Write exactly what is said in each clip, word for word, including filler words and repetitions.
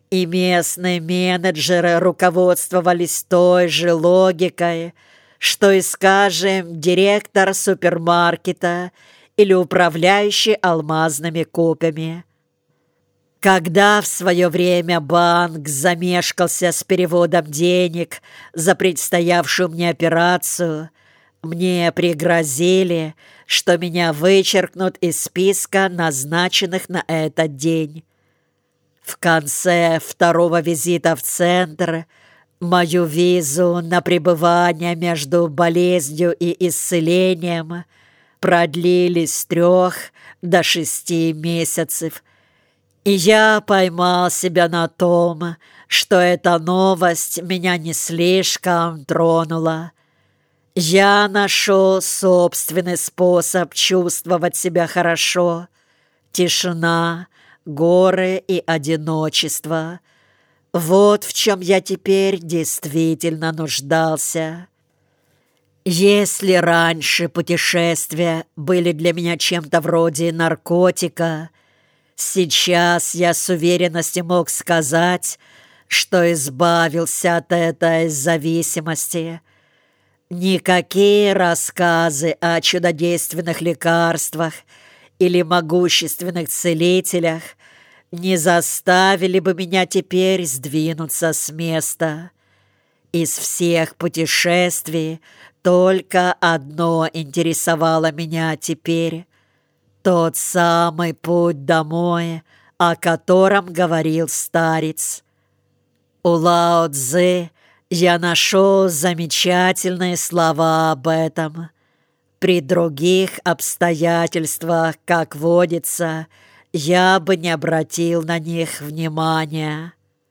И местные менеджеры руководствовались той же логикой, что и, скажем, директор супермаркета или управляющий алмазными копьями. Когда в свое время банк замешкался с переводом денег за предстоявшую мне операцию, мне пригрозили, что меня вычеркнут из списка назначенных на этот день. В конце второго визита в центр мою визу на пребывание между болезнью и исцелением продлили с трех до шести месяцев. И я поймал себя на том, что эта новость меня не слишком тронула. Я нашел собственный способ чувствовать себя хорошо. Тишина, горы и одиночество. Вот в чем я теперь действительно нуждался. Если раньше путешествия были для меня чем-то вроде наркотика, сейчас я с уверенностью мог сказать, что избавился от этой зависимости. Никакие рассказы о чудодейственных лекарствах или могущественных целителях не заставили бы меня теперь сдвинуться с места. Из всех путешествий только одно интересовало меня теперь: тот самый путь домой, о котором говорил старец. У Лао Цзы я нашел замечательные слова об этом. При других обстоятельствах, как водится, я бы не обратил на них внимания.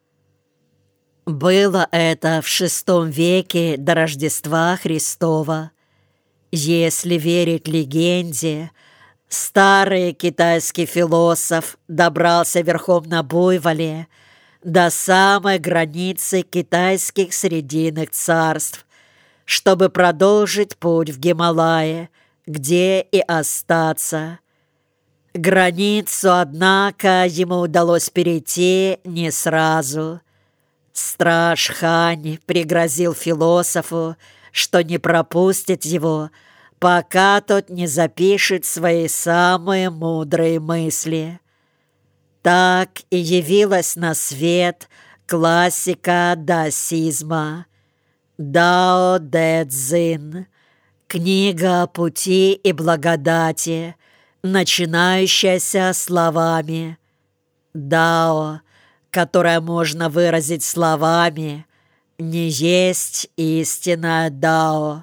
Было это в шестом веке до Рождества Христова. Если верить легенде, старый китайский философ добрался верхом на буйволе до самой границы китайских срединных царств, чтобы продолжить путь в Гималаи, где и остаться. Границу, однако, ему удалось перейти не сразу. Страж Хань пригрозил философу, что не пропустит его, пока тот не запишет свои самые мудрые мысли. Так и явилась на свет классика даосизма Дао Дэ Цзин, книга пути и благодати, начинающаяся словами «Дао», которое можно выразить словами «не есть истинное Дао».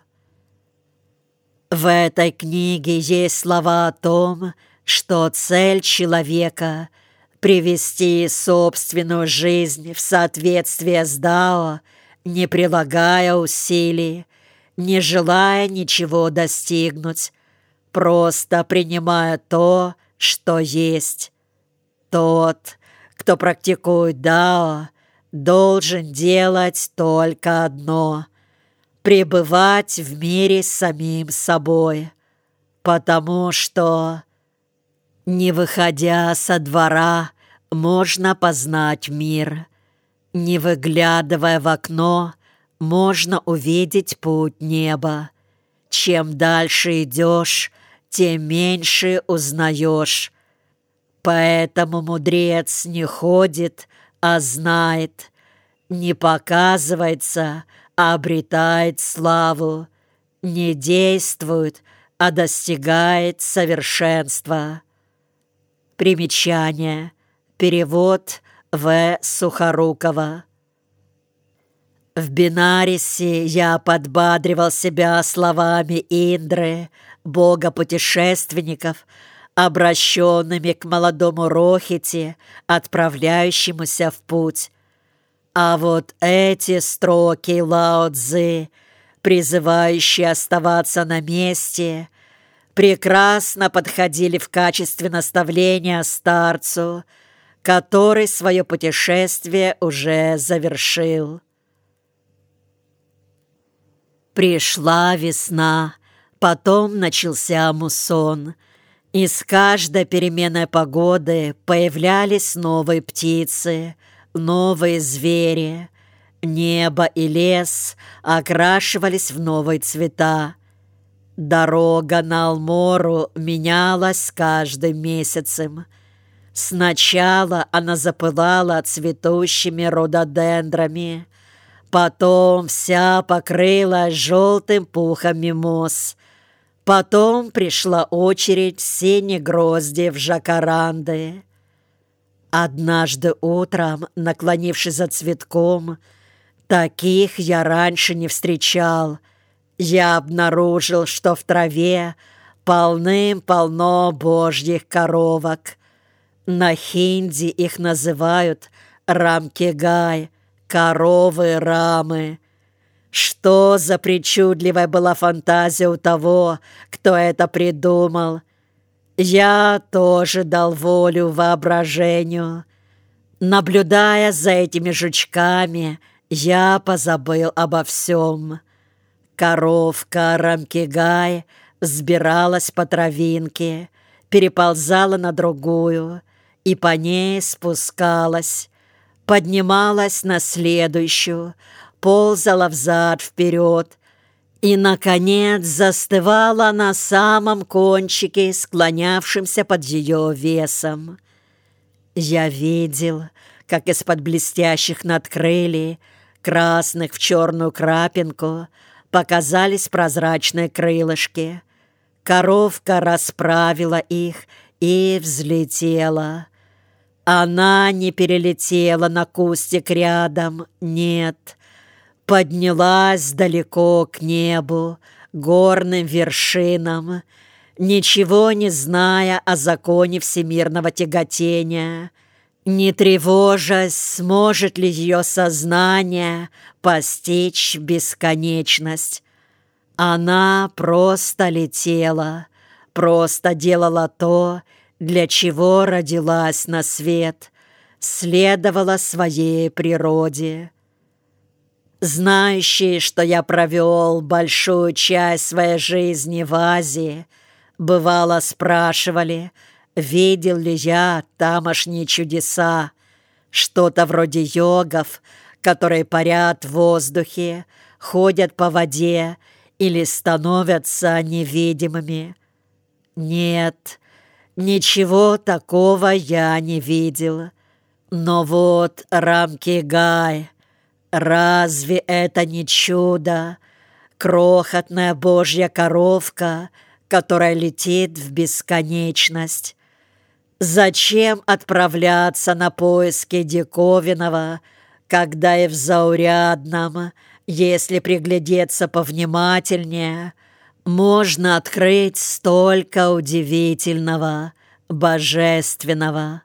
В этой книге есть слова о том, что цель человека — привести собственную жизнь в соответствие с Дао, не прилагая усилий, не желая ничего достигнуть, просто принимая то, что есть. Тот, кто практикует Дао, должен делать только одно — пребывать в мире с самим собой, потому что, не выходя со двора, можно познать мир. Не выглядывая в окно, можно увидеть путь неба. Чем дальше идешь, тем меньше узнаешь. Поэтому мудрец не ходит, а знает, не показывается, а обретает славу, не действует, а достигает совершенства. Примечание. Перевод В. Сухорукова. В Бенарисе я подбадривал себя словами Индры, бога путешественников, обращенными к молодому Рохите, отправляющемуся в путь. А вот эти строки Лао Цзы, призывающие оставаться на месте, прекрасно подходили в качестве наставления старцу, который свое путешествие уже завершил. Пришла весна, потом начался муссон, и с каждой переменой погоды появлялись новые птицы, новые звери. Небо и лес окрашивались в новые цвета. Дорога на Алмору менялась с каждым месяцем. Сначала она запылала цветущими рододендрами, потом вся покрылась желтым пухом мимоз. Потом пришла очередь синегроздьев жакаранды. Однажды утром, наклонившись за цветком, таких я раньше не встречал. Я обнаружил, что в траве полным-полно божьих коровок. На хинди их называют рамкегай, коровы-рамы. Что за причудливая была фантазия у того, кто это придумал. Я тоже дал волю воображению. Наблюдая за этими жучками, я позабыл обо всем. Коровка рамкегай взбиралась по травинке, переползала на другую и по ней спускалась, поднималась на следующую, ползала взад-вперед и, наконец, застывала на самом кончике, склонявшемся под ее весом. Я видел, как из-под блестящих надкрылий, красных в черную крапинку, показались прозрачные крылышки. Коровка расправила их и взлетела. Она не перелетела на кустик рядом, нет. Поднялась далеко к небу, горным вершинам, ничего не зная о законе всемирного тяготения, не тревожась, сможет ли ее сознание постичь бесконечность. Она просто летела, просто делала то, для чего родилась на свет, следовала своей природе. Знающие, что я провел большую часть своей жизни в Азии, бывало спрашивали, видел ли я тамошние чудеса, что-то вроде йогов, которые парят в воздухе, ходят по воде или становятся невидимыми. Нет, ничего такого я не видел. Но вот рамкегай, разве это не чудо? Крохотная божья коровка, которая летит в бесконечность. Зачем отправляться на поиски диковинного, когда и в заурядном, если приглядеться повнимательнее, можно открыть столько удивительного, божественного?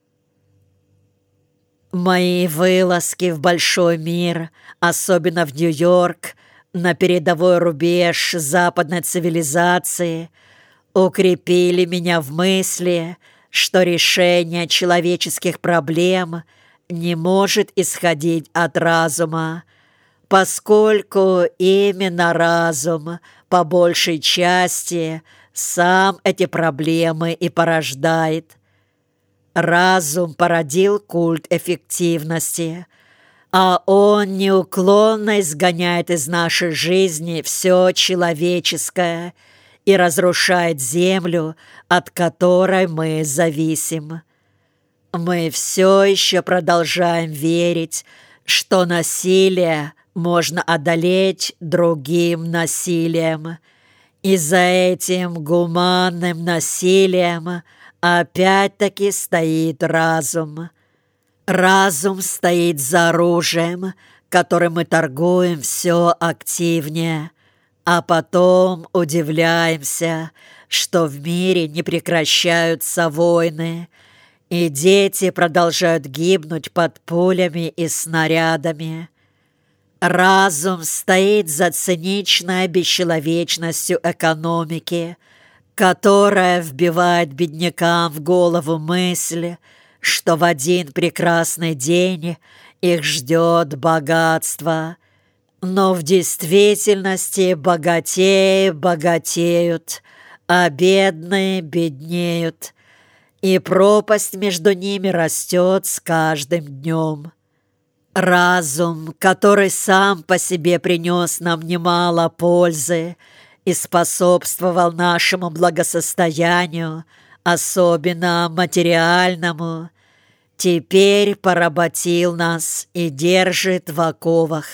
Мои вылазки в большой мир, особенно в Нью-Йорк, на передовой рубеж западной цивилизации, укрепили меня в мысли, что решение человеческих проблем не может исходить от разума, поскольку именно разум, по большей части, сам эти проблемы и порождает. Разум породил культ эффективности, а он неуклонно изгоняет из нашей жизни все человеческое и разрушает землю, от которой мы зависим. Мы все еще продолжаем верить, что насилие можно одолеть другим насилием, и за этим гуманным насилием опять-таки стоит разум. Разум стоит за оружием, которым мы торгуем все активнее, а потом удивляемся, что в мире не прекращаются войны, и дети продолжают гибнуть под пулями и снарядами. Разум стоит за циничной бесчеловечностью экономики, которая вбивает беднякам в голову мысль, что в один прекрасный день их ждет богатство. Но в действительности богатеи богатеют, а бедные беднеют, и пропасть между ними растет с каждым днем. Разум, который сам по себе принес нам немало пользы и способствовал нашему благосостоянию, особенно материальному, теперь поработил нас и держит в оковах.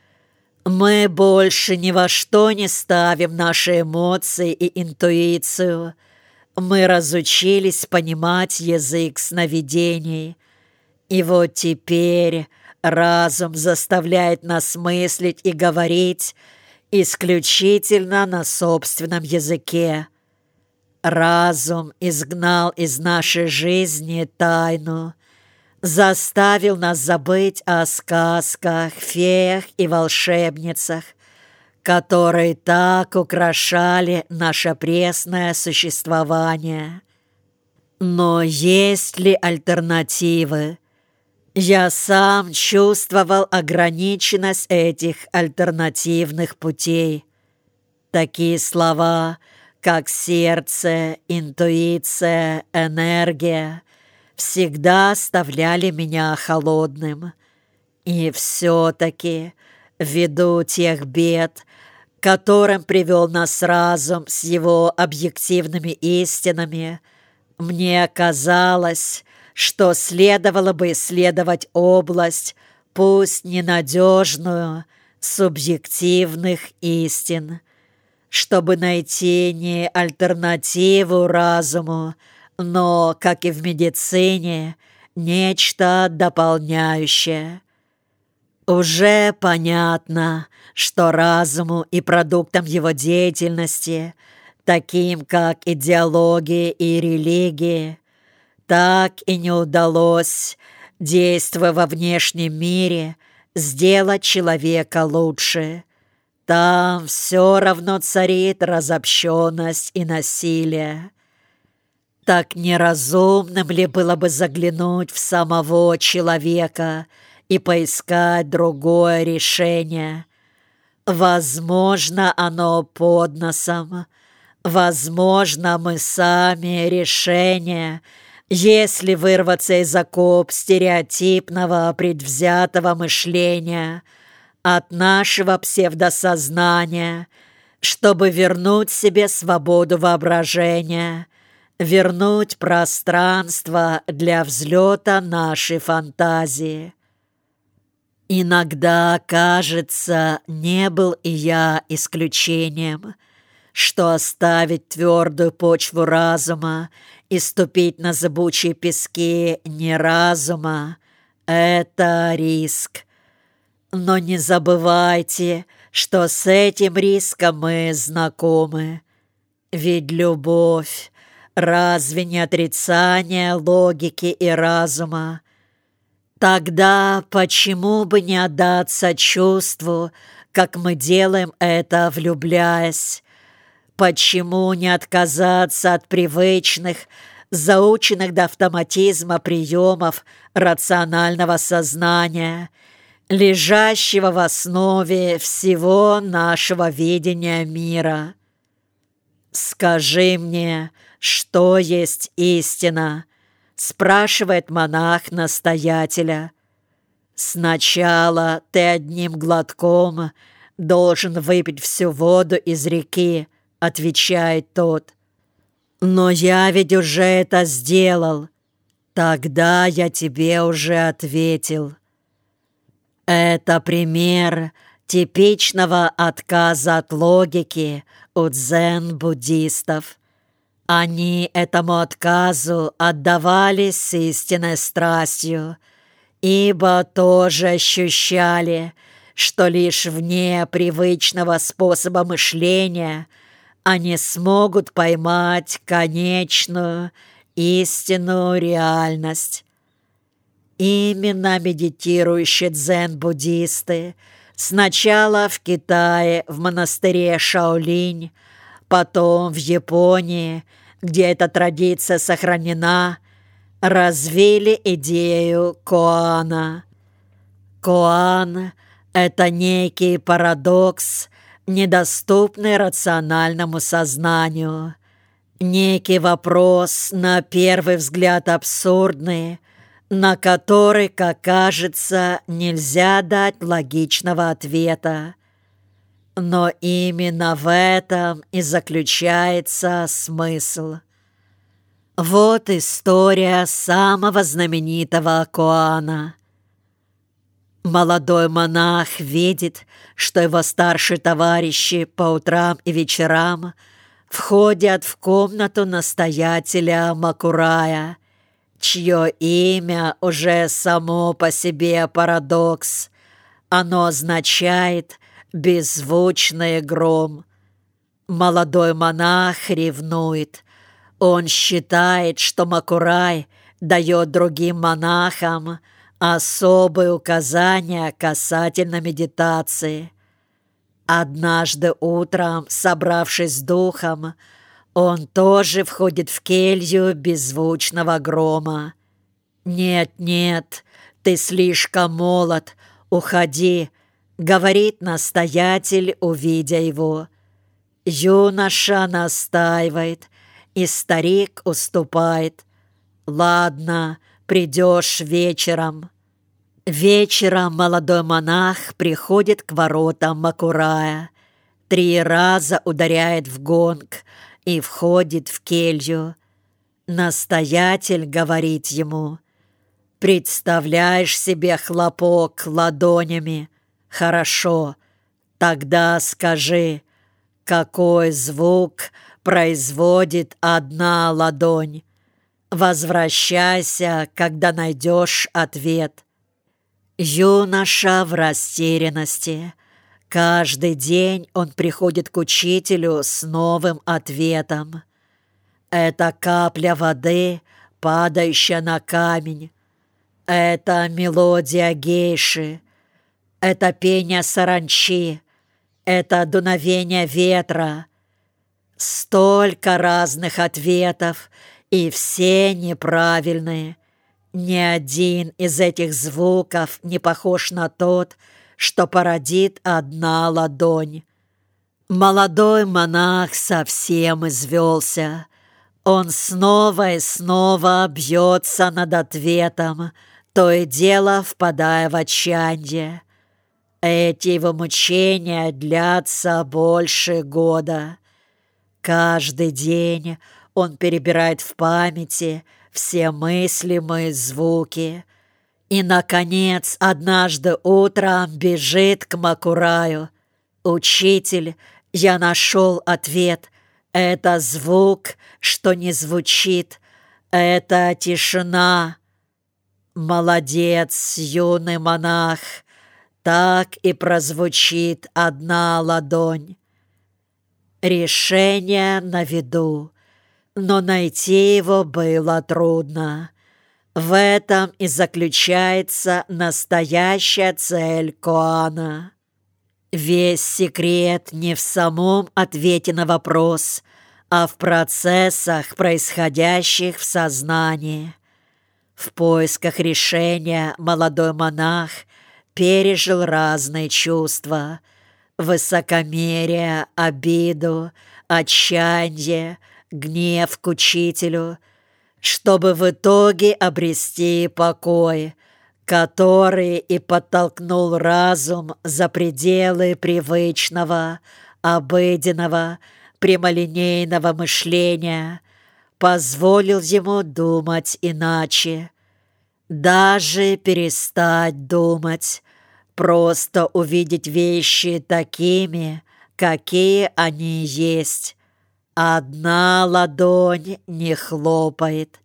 Мы больше ни во что не ставим наши эмоции и интуицию. Мы разучились понимать язык сновидений. И вот теперь разум заставляет нас мыслить и говорить исключительно на собственном языке. Разум изгнал из нашей жизни тайну, заставил нас забыть о сказках, феях и волшебницах, которые так украшали наше пресное существование. Но есть ли альтернативы? Я сам чувствовал ограниченность этих альтернативных путей. Такие слова, как сердце, интуиция, энергия, всегда оставляли меня холодным. И все-таки, ввиду тех бед, которым привел нас разум с его объективными истинами, мне казалось, что следовало бы исследовать область, пусть ненадежную, субъективных истин, чтобы найти не альтернативу разуму, но, как и в медицине, нечто дополняющее. Уже понятно, что разуму и продуктам его деятельности, таким как идеологии и религии, так и не удалось, действуя во внешнем мире, сделать человека лучше. Там все равно царит разобщенность и насилие. Так неразумным ли было бы заглянуть в самого человека и поискать другое решение? Возможно, оно под носом. Возможно, мы сами решение, если вырваться из оков стереотипного предвзятого мышления от нашего псевдосознания, чтобы вернуть себе свободу воображения, вернуть пространство для взлета нашей фантазии. Иногда, кажется, не был и я исключением, что оставить твердую почву разума и ступить на зыбучие пески неразума — это риск. Но не забывайте, что с этим риском мы знакомы. Ведь любовь — разве не отрицание логики и разума? Тогда почему бы не отдаться чувству, как мы делаем это, влюбляясь? Почему не отказаться от привычных, заученных до автоматизма приемов рационального сознания, лежащего в основе всего нашего видения мира? «Скажи мне, что есть истина?» — спрашивает монах настоятеля. «Сначала ты одним глотком должен выпить всю воду из реки», — отвечает тот. «Но я ведь уже это сделал». «Тогда я тебе уже ответил». Это пример типичного отказа от логики у дзен-буддистов. Они этому отказу отдавались с истинной страстью, ибо тоже ощущали, что лишь вне привычного способа мышления они смогут поймать конечную, истинную реальность. Именно медитирующие дзен-буддисты сначала в Китае, в монастыре Шаолинь, потом в Японии, где эта традиция сохранена, развили идею коана. Коан — это некий парадокс, недоступный рациональному сознанию, некий вопрос, на первый взгляд абсурдный, на который, как кажется, нельзя дать логичного ответа. Но именно в этом и заключается смысл. Вот история самого знаменитого Коана. Молодой монах видит, что его старшие товарищи по утрам и вечерам входят в комнату настоятеля Макурая, чье имя уже само по себе парадокс. Оно означает «беззвучный гром». Молодой монах ревнует. Он считает, что Макурай дает другим монахам особые указания касательно медитации. Однажды утром, собравшись с духом, он тоже входит в келью беззвучного грома. «Нет, нет, ты слишком молод, уходи», — говорит настоятель, увидя его. Юноша настаивает, и старик уступает. «Ладно, придешь вечером». Вечером молодой монах приходит к воротам Макурая, три раза ударяет в гонг и входит в келью. Настоятель говорит ему: «Представляешь себе хлопок ладонями? Хорошо, тогда скажи, какой звук производит одна ладонь? Возвращайся, когда найдешь ответ». Юноша в растерянности. Каждый день он приходит к учителю с новым ответом. Это капля воды, падающая на камень. Это мелодия гейши. Это пение саранчи. Это дуновение ветра. Столько разных ответов, и все неправильные. Ни один из этих звуков не похож на тот, что породит одна ладонь. Молодой монах совсем извелся. Он снова и снова бьется над ответом, то и дело впадая в отчаяние. Эти его мучения длятся больше года. Каждый день он перебирает в памяти все мыслимые звуки и, наконец, однажды утром бежит к Макураю. «Учитель, я нашел ответ. Это звук, что не звучит. Это тишина». «Молодец, юный монах. Так и прозвучит одна ладонь». Решение на виду, но найти его было трудно. В этом и заключается настоящая цель Коана. Весь секрет не в самом ответе на вопрос, а в процессах, происходящих в сознании. В поисках решения молодой монах пережил разные чувства: высокомерие, обиду, отчаяние, гнев к учителю, чтобы в итоге обрести покой, который и подтолкнул разум за пределы привычного, обыденного, прямолинейного мышления, позволил ему думать иначе, даже перестать думать, просто увидеть вещи такими, какие они есть. Одна ладонь не хлопает.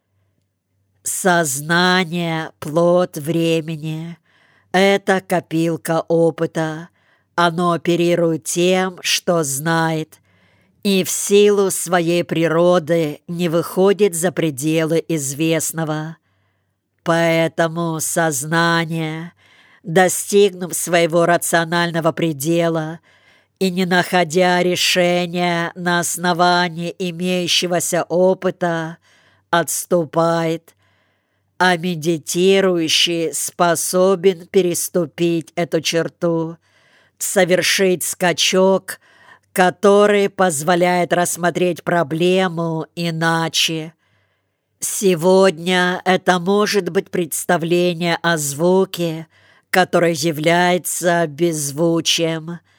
Сознание — плод времени. Это копилка опыта. Оно оперирует тем, что знает, и в силу своей природы не выходит за пределы известного. Поэтому сознание, достигнув своего рационального предела и не находя решения на основании имеющегося опыта, отступает, а медитирующий способен переступить эту черту, совершить скачок, который позволяет рассмотреть проблему иначе. Сегодня это может быть представление о звуке, который является беззвучием.